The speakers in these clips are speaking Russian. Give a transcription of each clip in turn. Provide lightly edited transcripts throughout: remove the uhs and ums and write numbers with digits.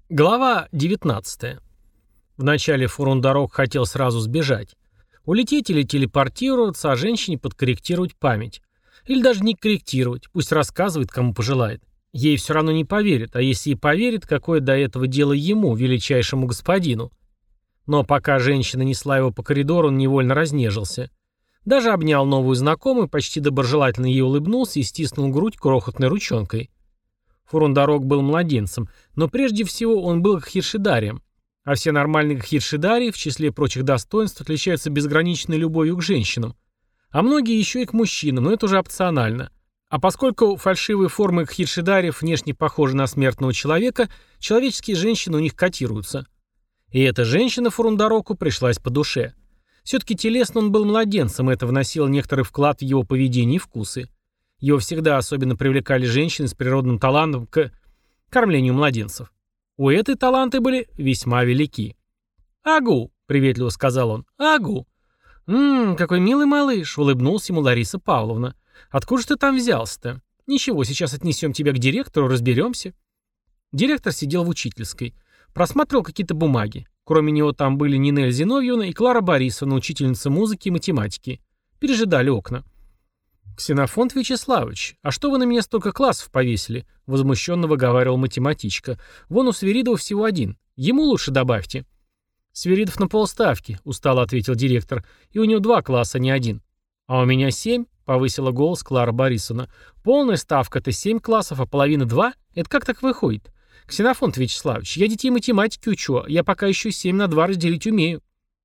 Глава 19. Вначале Фурундарок хотел сразу сбежать. Улететь или телепортироваться, а женщине подкорректировать память. Или даже не корректировать, пусть рассказывает, кому пожелает. Ей все равно не поверит, а если и поверит, какое до этого дело ему, величайшему господину. Но пока женщина несла его по коридору, он невольно разнежился. Даже обнял новую знакомую, почти доброжелательно ей улыбнулся и стиснул грудь крохотной ручонкой. Фурундарок был младенцем, но прежде всего он был кхиршидарием. А все нормальные кхиршидарии, в числе прочих достоинств, отличаются безграничной любовью к женщинам. А многие еще и к мужчинам, но это уже опционально. А поскольку фальшивые формы кхиршидариев внешне похожи на смертного человека, человеческие женщины у них котируются. И эта женщина Фурундароку пришлась по душе. Все-таки телесно он был младенцем, и это вносило некоторый вклад в его поведение и вкусы. Его всегда особенно привлекали женщины с природным талантом к кормлению младенцев. У этой таланты были весьма велики. «Агу!» — приветливо сказал он. «Агу!» Какой милый малыш!» — улыбнулась ему Лариса Павловна. «Откуда же ты там взялся-то? Ничего, сейчас отнесем тебя к директору, разберемся». Директор сидел в учительской. Просматривал какие-то бумаги. Кроме него там были Нинель Зиновьевна и Клара Борисовна, учительница музыки и математики. Пережидали окна. «Ксенофонт Вячеславович, а что вы на меня столько классов повесили?» — возмущенно выговаривал математичка. «Вон у Свиридова всего один. Ему лучше добавьте». «Свиридов на полставки», — устало ответил директор. «И у него 2 класса, не один». «А у меня 7», — повысила голос Клара Борисовна. «Полная ставка — это 7 классов, а половина 2? Это как так выходит? Ксенофонт Вячеславович, я детей математики учу, я пока еще 7 на 2 разделить умею».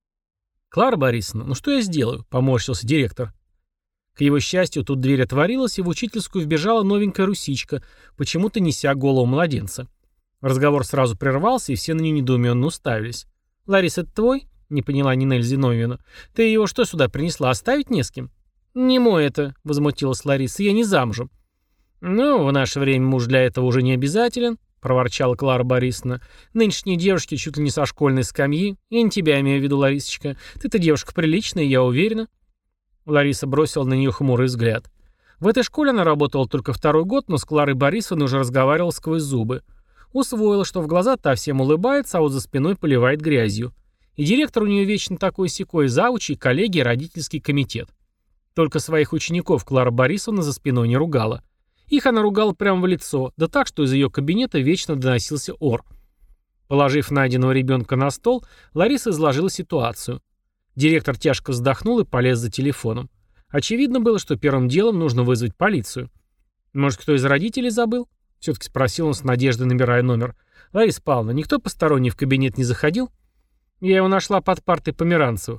«Клара Борисовна, ну что я сделаю?» — поморщился директор. К его счастью, тут дверь отворилась, и в учительскую вбежала новенькая русичка, почему-то неся голову младенца. Разговор сразу прервался, и все на нее недоуменно уставились. «Ларис, это твой?» — не поняла Нинель Зиновьевна. «Ты его что сюда принесла, оставить не с кем?» «Не мой это», — возмутилась Лариса, — «я не замужем». «Ну, в наше время муж для этого уже не обязателен», — проворчала Клара Борисовна. «Нынешние девушки чуть ли не со школьной скамьи. Я не тебя имею в виду, Ларисочка. Ты-то девушка приличная, я уверена». Лариса бросила на нее хмурый взгляд. В этой школе она работала только 2-й год, но с Кларой Борисовной уже разговаривала сквозь зубы. Усвоила, что в глаза та всем улыбается, а вот за спиной поливает грязью. И директор у нее вечно такой-сякой, завуч, и коллеги, и родительский комитет. Только своих учеников Клара Борисовна за спиной не ругала. Их она ругала прямо в лицо, да так, что из ее кабинета вечно доносился ор. Положив найденного ребенка на стол, Лариса изложила ситуацию. Директор тяжко вздохнул и полез за телефоном. Очевидно было, что первым делом нужно вызвать полицию. «Может, кто из родителей забыл?» — все-таки спросил он с надеждой, набирая номер. «Лариса Павловна, никто посторонний в кабинет не заходил?» «Я его нашла под партой Померанцевых».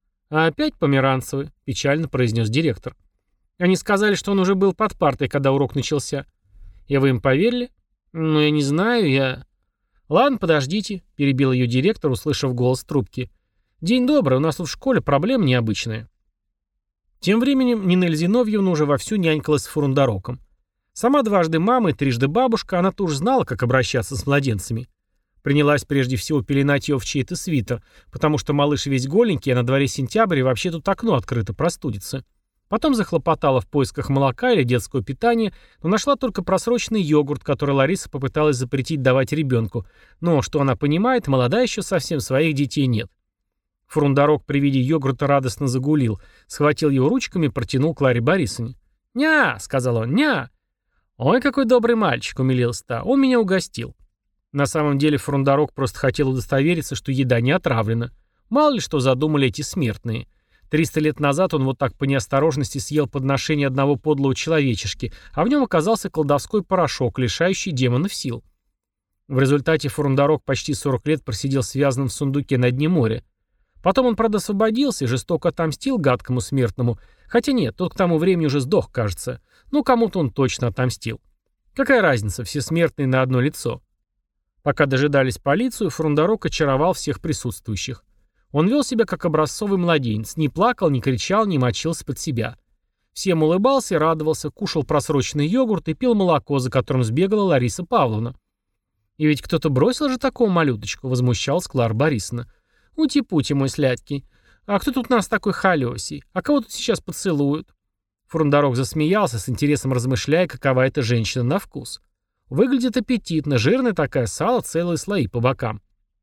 «А опять Померанцевы?» — печально произнес директор. «Они сказали, что он уже был под партой, когда урок начался». «И вы им поверили?» «Ну, я не знаю, я...» «Ладно, подождите», — перебил ее директор, услышав голос трубки. «День добрый, у нас тут в школе проблема необычная». Тем временем Нинель Зиновьевна уже вовсю нянькалась с Фурундароком. Сама дважды мама и трижды бабушка, она тоже знала, как обращаться с младенцами. Принялась прежде всего пеленать ее в чей-то свитер, потому что малыш весь голенький, а на дворе сентябрь, и вообще тут окно открыто, простудится. Потом захлопотала в поисках молока или детского питания, но нашла только просроченный йогурт, который Лариса попыталась запретить давать ребенку. Но, что она понимает, молодая еще совсем, своих детей нет. Фурундарок при виде йогурта радостно загулил, схватил его ручками и протянул Кларе Борисовне. «Ня!» — сказал он, «ня!» «Ой, какой добрый мальчик!» — умилился та. «Он меня угостил». На самом деле Фурундарок просто хотел удостовериться, что еда не отравлена. Мало ли что задумали эти смертные. 300 лет назад он вот так по неосторожности съел подношение одного подлого человечешки, а в нем оказался колдовской порошок, лишающий демонов сил. В результате Фурундарок почти 40 лет просидел связанным в сундуке на дне моря. Потом он, правда, освободился и жестоко отомстил гадкому смертному. Хотя нет, тот к тому времени уже сдох, кажется. Ну, кому-то он точно отомстил. Какая разница, все смертные на одно лицо. Пока дожидались полицию, Фурундарок очаровал всех присутствующих. Он вел себя как образцовый младенец, не плакал, не кричал, не мочился под себя. Всем улыбался и радовался, кушал просроченный йогурт и пил молоко, за которым сбегала Лариса Павловна. «И ведь кто-то бросил же такого малюточку», — возмущалась Клара Борисовна. «Ути-пути, мой сладкий. А кто тут у нас такой холёсий? А кого тут сейчас поцелуют?» Фурундарок засмеялся, с интересом размышляя, какова эта женщина на вкус. Выглядит аппетитно, жирная такая, сало, целые слои по бокам.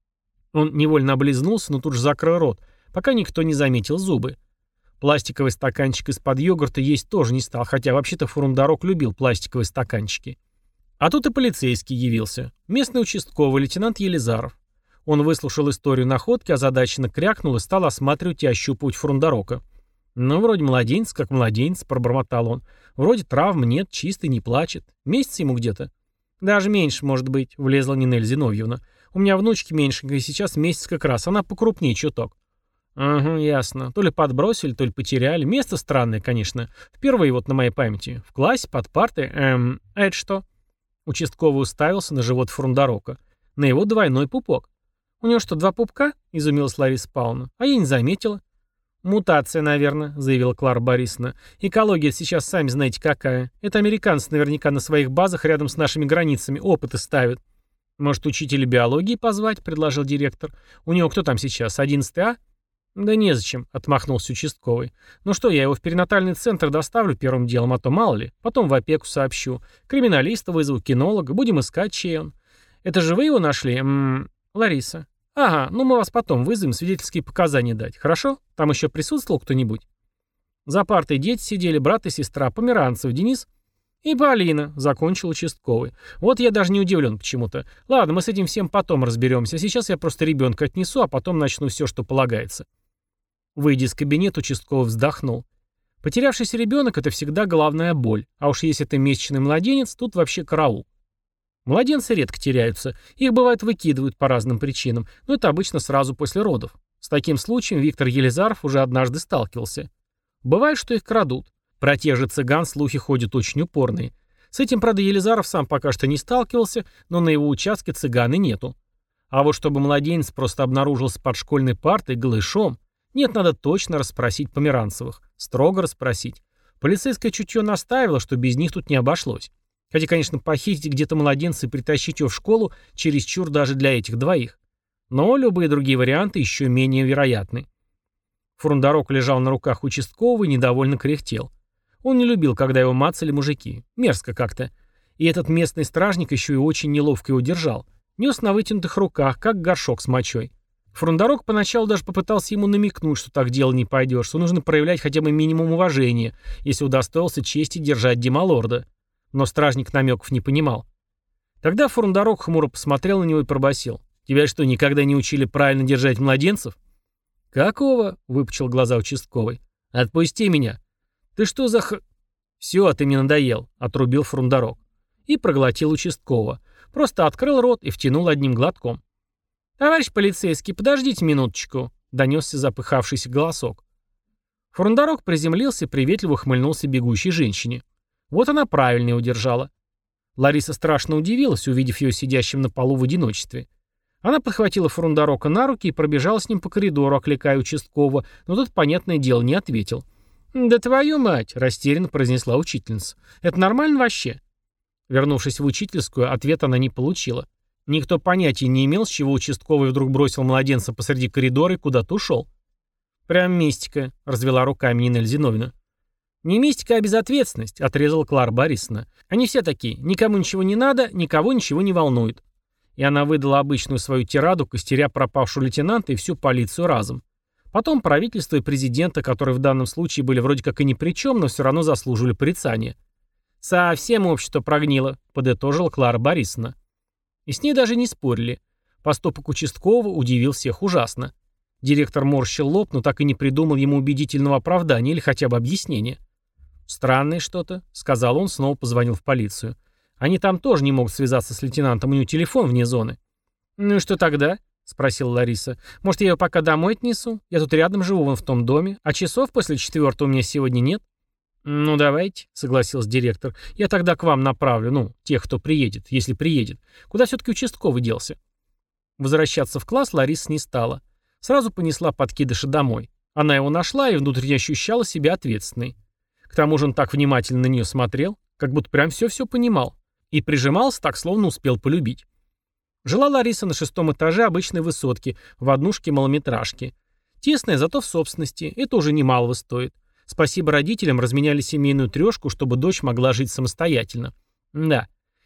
Он невольно облизнулся, но тут же закрыл рот, пока никто не заметил зубы. Пластиковый стаканчик из-под йогурта есть тоже не стал, хотя вообще-то Фурундарок любил пластиковые стаканчики. А тут и полицейский явился. Местный участковый, лейтенант Елизаров. Он выслушал историю находки, озадаченно крякнул и стал осматривать и ощупывать Фурундарока. «Ну, вроде младенец, как младенец», — пробормотал он. «Вроде травм нет, чистый, не плачет. Месяц ему где-то». «Даже меньше, может быть», — влезла Нинель Зиновьевна. «У меня внучки меньшенькая, сейчас месяц как раз, она покрупнее чуток». «Угу, ясно. То ли подбросили, то ли потеряли. Место странное, конечно. Впервые вот на моей памяти. В классе, под партой. А это что?» Участковый уставился на живот Фурундарока. На его двойной пупок. «У него что, два пупка?» — изумилась Лариса Павловна. «А я не заметила». «Мутация, наверное», — заявила Клара Борисовна. «Экология сейчас сами знаете какая. Это американцы наверняка на своих базах рядом с нашими границами опыты ставят». «Может, учителя биологии позвать?» — предложил директор. «У него кто там сейчас? 11 А?» «Да незачем», — отмахнулся участковый. «Ну что, я его в перинатальный центр доставлю первым делом, а то мало ли. Потом в опеку сообщу. Криминалиста вызову, кинолога. Будем искать, чей он. Это же вы его нашли? Лариса. Ага, ну мы вас потом вызовем свидетельские показания дать. Хорошо? Там еще присутствовал кто-нибудь?» За партой дети сидели, брат и сестра, Померанцев, Денис и Полина, закончил участковый. «Вот я даже не удивлен почему-то. Ладно, мы с этим всем потом разберемся. Сейчас я просто ребенка отнесу, а потом начну все, что полагается». Выйдя из кабинета, участковый вздохнул. Потерявшийся ребенок — это всегда головная боль, а уж если это месячный младенец, тут вообще караул. Младенцы редко теряются, их бывает выкидывают по разным причинам, но это обычно сразу после родов. С таким случаем Виктор Елизаров уже однажды сталкивался. Бывает, что их крадут. Про тех же цыган слухи ходят очень упорные. С этим, правда, Елизаров сам пока что не сталкивался, но на его участке цыган и нету. А вот чтобы младенец просто обнаружился под школьной партой голышом, нет, надо точно расспросить Померанцевых. Строго расспросить. Полицейское чутье настаивало, что без них тут не обошлось. Хотя, конечно, похитить где-то младенца и притащить его в школу чересчур даже для этих двоих. Но любые другие варианты еще менее вероятны. Фурундарок лежал на руках участкового и недовольно кряхтел. Он не любил, когда его мацали мужики. Мерзко как-то. И этот местный стражник еще и очень неловко его держал. Нес на вытянутых руках, как горшок с мочой. Фурундарок поначалу даже попытался ему намекнуть, что так дело не пойдет, что нужно проявлять хотя бы минимум уважения, если удостоился чести держать Демалорда. Но стражник намеков не понимал. Тогда Фурундарок хмуро посмотрел на него и пробасил. «Тебя что, никогда не учили правильно держать младенцев?» «Какого?» — выпучил глаза участковый. «Отпусти меня». «Ты что за х...» «Все, ты мне надоел», — отрубил Фурундарок. И проглотил участкового. Просто открыл рот и втянул одним глотком. «Товарищ полицейский, подождите минуточку», — донесся запыхавшийся голосок. Фурундарок приземлился и приветливо ухмыльнулся бегущей женщине. Вот она правильно его держала. Лариса страшно удивилась, увидев ее сидящим на полу в одиночестве. Она подхватила Фурундарока на руки и пробежала с ним по коридору, окликая участкового, но тот, понятное дело, не ответил. «Да твою мать!» — растерянно произнесла учительница. «Это нормально вообще?» Вернувшись в учительскую, ответ она не получила. Никто понятия не имел, с чего участковый вдруг бросил младенца посреди коридора и куда-то ушел. «Прям мистика», — развела руками Нинель Зиновьевна. «Не мистика, а безответственность», — отрезала Клара Борисовна. «Они все такие. Никому ничего не надо, никого ничего не волнует». И она выдала обычную свою тираду, костеря пропавшего лейтенанта и всю полицию разом. Потом правительство и президента, которые в данном случае были вроде как и ни при чем, но все равно заслуживали порицания. «Совсем общество прогнило», — подытожила Клара Борисовна. И с ней даже не спорили. Поступок участкового удивил всех ужасно. Директор морщил лоб, но так и не придумал ему убедительного оправдания или хотя бы объяснения. «Странное что-то», — сказал он, снова позвонил в полицию. «Они там тоже не могут связаться с лейтенантом, у него телефон вне зоны». «Ну и что тогда?» — спросила Лариса. «Может, я ее пока домой отнесу? Я тут рядом живу, вон в том доме, а часов после 4 у меня сегодня нет». «Ну, давайте», — согласился директор. «Я тогда к вам направлю, тех, кто приедет, если приедет. Куда все-таки участковый делся?» Возвращаться в класс Лариса не стала. Сразу понесла подкидыша домой. Она его нашла и внутренне ощущала себя ответственной. К тому же он так внимательно на нее смотрел, как будто прям все-все понимал. И прижимался так, словно успел полюбить. Жила Лариса на 6-м этаже обычной высотки, в однушке-малометражке. Тесная, зато в собственности, это уже немалого стоит. Спасибо родителям, разменяли семейную трешку, чтобы дочь могла жить самостоятельно. Да.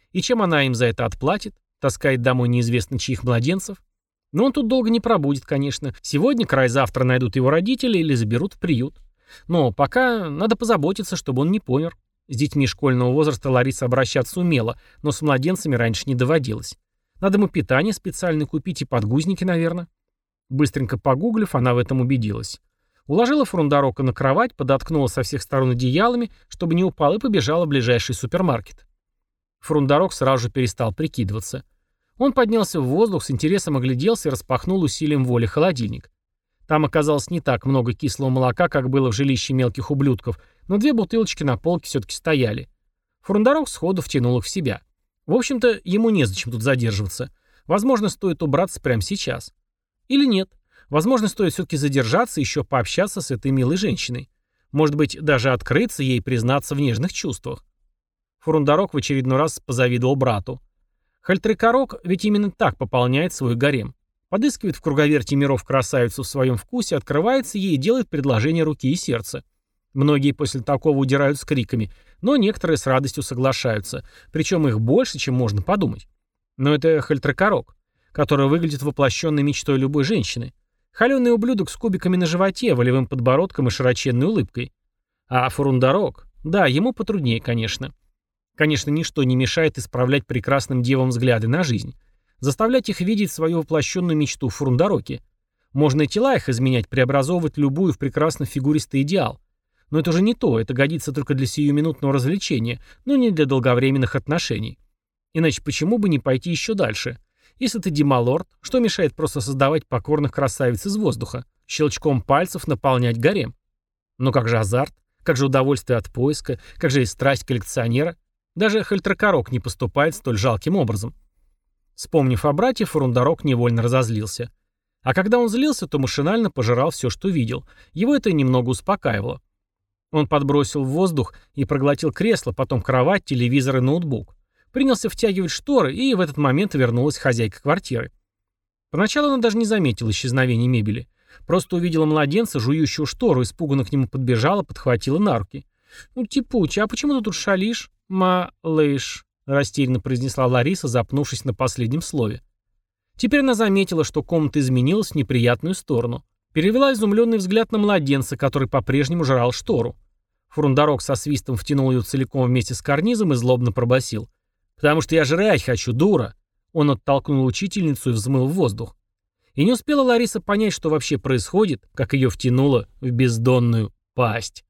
И чем она им за это отплатит? Таскает домой неизвестно чьих младенцев? Но он тут долго не пробудет, конечно. Сегодня, край завтра найдут его родители или заберут в приют. Но пока надо позаботиться, чтобы он не помер. С детьми школьного возраста Лариса обращаться умела, но с младенцами раньше не доводилось. Надо ему питание специальное купить и подгузники, наверное. Быстренько погуглив, она в этом убедилась. Уложила Фрундорока на кровать, подоткнула со всех сторон одеялами, чтобы не упал, и побежала в ближайший супермаркет. Фрундорок сразу же перестал прикидываться. Он поднялся в воздух, с интересом огляделся и распахнул усилием воли холодильник. Там оказалось не так много кислого молока, как было в жилище мелких ублюдков, но 2 бутылочки на полке все-таки стояли. Фрундорок сходу втянул их в себя. В общем-то, ему незачем тут задерживаться. Возможно, стоит убраться прямо сейчас. Или нет. Возможно, стоит все-таки задержаться и еще пообщаться с этой милой женщиной. Может быть, даже открыться ей и признаться в нежных чувствах. Фрундорок в очередной раз позавидовал брату. Хальтрекорок ведь именно так пополняет свой гарем. Подыскивает в круговерти миров красавицу в своем вкусе, открывается ей и делает предложение руки и сердца. Многие после такого удирают с криками, но некоторые с радостью соглашаются, причем их больше, чем можно подумать. Но это Хальтрекорок, который выглядит воплощенной мечтой любой женщины. Холеный ублюдок с кубиками на животе, волевым подбородком и широченной улыбкой. А Фрундорок, да, ему потруднее, конечно. Конечно, ничто не мешает исправлять прекрасным девам взгляды на жизнь. Заставлять их видеть свою воплощенную мечту в Фрундороке. Можно и тела их изменять, преобразовывать любую в прекрасно фигуристый идеал. Но это уже не то, это годится только для сиюминутного развлечения, но не для долговременных отношений. Иначе почему бы не пойти еще дальше? Если ты демалорд, что мешает просто создавать покорных красавиц из воздуха, щелчком пальцев наполнять гарем? Но как же азарт? Как же удовольствие от поиска? Как же и страсть коллекционера? Даже Хальтрекорок не поступает столь жалким образом. Вспомнив о брате, Фрундорок невольно разозлился. А когда он злился, то машинально пожирал все, что видел. Его это немного успокаивало. Он подбросил в воздух и проглотил кресло, потом кровать, телевизор и ноутбук. Принялся втягивать шторы, и в этот момент вернулась хозяйка квартиры. Поначалу она даже не заметила исчезновения мебели. Просто увидела младенца, жующего штору, испуганно к нему подбежала, подхватила на руки. «Ну, Типуча, а почему ты тут шалишь?» «Малыш», — растерянно произнесла Лариса, запнувшись на последнем слове. Теперь она заметила, что комната изменилась в неприятную сторону. Перевела изумленный взгляд на младенца, который по-прежнему жрал штору. Фрундорок со свистом втянул ее целиком вместе с карнизом и злобно пробасил: «Потому что я жрать хочу, дура!» Он оттолкнул учительницу и взмыл в воздух. И не успела Лариса понять, что вообще происходит, как ее втянуло в бездонную пасть.